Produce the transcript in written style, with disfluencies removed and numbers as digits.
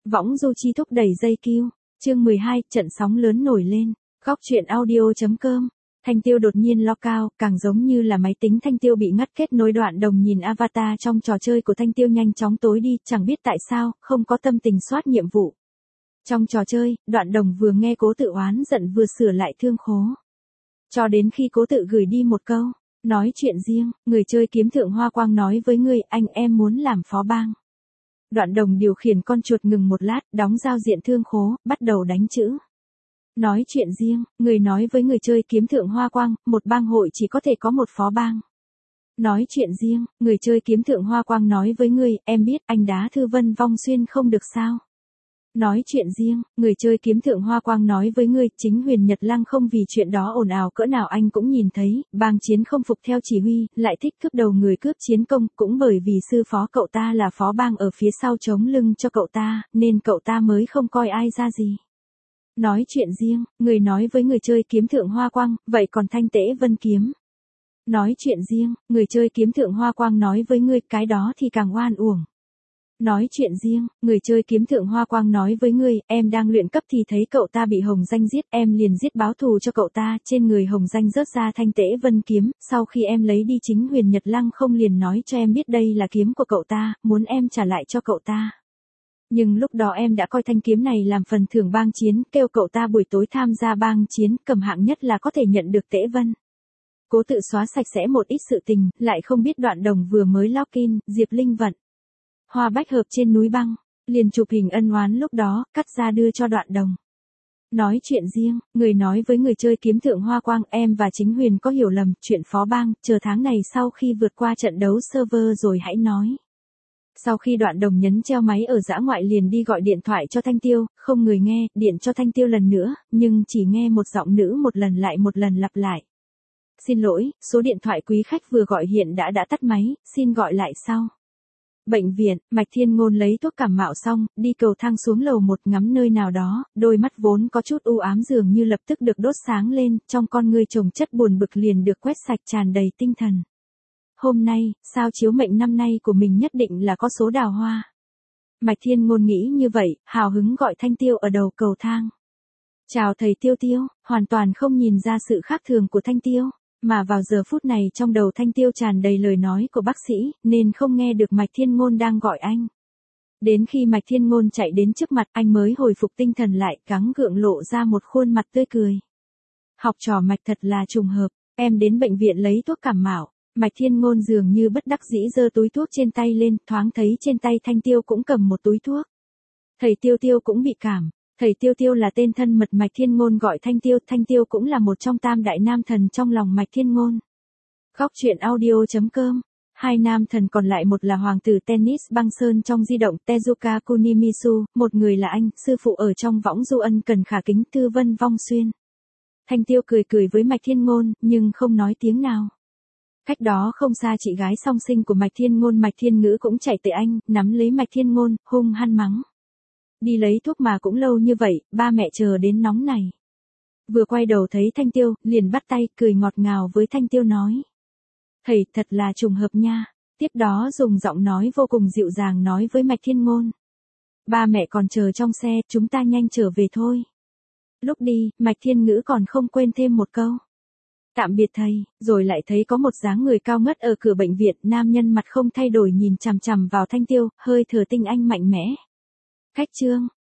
Võng du chi thúc đẩy dây kiêu. Chương 12, trận sóng lớn nổi lên. Góc truyện audio.com. Thanh Tiêu đột nhiên lo cao, càng giống như là máy tính Thanh Tiêu bị ngắt kết nối. Đoạn Đồng nhìn avatar trong trò chơi của Thanh Tiêu nhanh chóng tối đi, chẳng biết tại sao, không có tâm tình soát nhiệm vụ. Trong trò chơi, Đoạn Đồng vừa nghe Cố Tự oán giận vừa sửa lại thương khố. Cho đến khi Cố Tự gửi đi một câu, nói chuyện riêng, người chơi kiếm thượng hoa quang nói với ngươi, anh em muốn làm phó bang. Đoạn Đồng điều khiển con chuột ngừng một lát, đóng giao diện thương khố, bắt đầu đánh chữ. Nói chuyện riêng, người nói với người chơi kiếm thượng hoa quang, một bang hội chỉ có thể có một phó bang. Nói chuyện riêng, người chơi kiếm thượng hoa quang nói với ngươi, em biết anh đá Thư Vân Vong Xuyên không được sao. Nói chuyện riêng, người chơi kiếm thượng hoa quang nói với ngươi, chính Huyền Nhật Lăng không vì chuyện đó ồn ào cỡ nào anh cũng nhìn thấy, bang chiến không phục theo chỉ huy, lại thích cướp đầu người cướp chiến công, cũng bởi vì sư phó cậu ta là phó bang ở phía sau chống lưng cho cậu ta, nên cậu ta mới không coi ai ra gì. Nói chuyện riêng, người nói với người chơi kiếm thượng hoa quang, vậy còn Thanh Tế Vân kiếm. Nói chuyện riêng, người chơi kiếm thượng hoa quang nói với ngươi, cái đó thì càng oan uổng. Nói chuyện riêng, người chơi kiếm thượng hoa quang nói với ngươi, em đang luyện cấp thì thấy cậu ta bị Hồng Danh giết, em liền giết báo thù cho cậu ta, trên người Hồng Danh rớt ra Thanh Tế Vân kiếm, sau khi em lấy đi chính Huyền Nhật Lăng không liền nói cho em biết đây là kiếm của cậu ta, muốn em trả lại cho cậu ta. Nhưng lúc đó em đã coi thanh kiếm này làm phần thưởng bang chiến, kêu cậu ta buổi tối tham gia bang chiến, cầm hạng nhất là có thể nhận được Tế Vân. Cố Tự xóa sạch sẽ một ít sự tình, lại không biết Đoạn Đồng vừa mới login, Diệp Linh vận. Hoa bách hợp trên núi băng, liền chụp hình ân oán lúc đó, cắt ra đưa cho Đoạn Đồng. Nói chuyện riêng, người nói với người chơi kiếm thượng hoa quang, em và chính Huyền có hiểu lầm, chuyện phó bang, chờ tháng này sau khi vượt qua trận đấu server rồi hãy nói. Sau khi Đoạn Đồng nhấn treo máy ở dã ngoại liền đi gọi điện thoại cho Thanh Tiêu, không người nghe, điện cho Thanh Tiêu lần nữa, nhưng chỉ nghe một giọng nữ một lần lặp lại. Xin lỗi, số điện thoại quý khách vừa gọi hiện đã tắt máy, xin gọi lại sau. Bệnh viện, Mạch Thiên Ngôn lấy thuốc cảm mạo xong, đi cầu thang xuống lầu 1 ngắm nơi nào đó, đôi mắt vốn có chút u ám dường như lập tức được đốt sáng lên, trong con ngươi chồng chất buồn bực liền được quét sạch tràn đầy tinh thần. Hôm nay, sao chiếu mệnh năm nay của mình nhất định là có số đào hoa. Mạch Thiên Ngôn nghĩ như vậy, hào hứng gọi Thanh Tiêu ở đầu cầu thang. Chào thầy Tiêu Tiêu, hoàn toàn không nhìn ra sự khác thường của Thanh Tiêu. Mà vào giờ phút này trong đầu Thanh Tiêu tràn đầy lời nói của bác sĩ, nên không nghe được Mạch Thiên Ngôn đang gọi anh. Đến khi Mạch Thiên Ngôn chạy đến trước mặt anh mới hồi phục tinh thần lại, gắng gượng lộ ra một khuôn mặt tươi cười. Học trò Mạch thật là trùng hợp, em đến bệnh viện lấy thuốc cảm mạo. Mạch Thiên Ngôn dường như bất đắc dĩ giơ túi thuốc trên tay lên, thoáng thấy trên tay Thanh Tiêu cũng cầm một túi thuốc. Thầy Tiêu Tiêu cũng bị cảm. Thầy Tiêu Tiêu là tên thân mật Mạch Thiên Ngôn gọi Thanh Tiêu cũng là một trong tam đại nam thần trong lòng Mạch Thiên Ngôn. Góc truyện audio.com. Hai nam thần còn lại một là hoàng tử tennis băng sơn trong di động Tezuka Kunimisu, một người là anh, sư phụ ở trong võng du ân cần khả kính Thư Vân Vong Xuyên. Thanh Tiêu cười với Mạch Thiên Ngôn, nhưng không nói tiếng nào. Cách đó không xa chị gái song sinh của Mạch Thiên Ngôn Mạch Thiên Ngữ cũng chạy tới anh, nắm lấy Mạch Thiên Ngôn, hung hăng mắng. Đi lấy thuốc mà cũng lâu như vậy, ba mẹ chờ đến nóng này. Vừa quay đầu thấy Thanh Tiêu, liền bắt tay, cười ngọt ngào với Thanh Tiêu nói. Thầy, thật là trùng hợp nha. Tiếp đó dùng giọng nói vô cùng dịu dàng nói với Mạch Thiên Ngôn. Ba mẹ còn chờ trong xe, chúng ta nhanh trở về thôi. Lúc đi, Mạch Thiên Ngữ còn không quên thêm một câu. Tạm biệt thầy, rồi lại thấy có một dáng người cao ngất ở cửa bệnh viện, nam nhân mặt không thay đổi nhìn chằm chằm vào Thanh Tiêu, hơi thở tinh anh mạnh mẽ. Khách trương,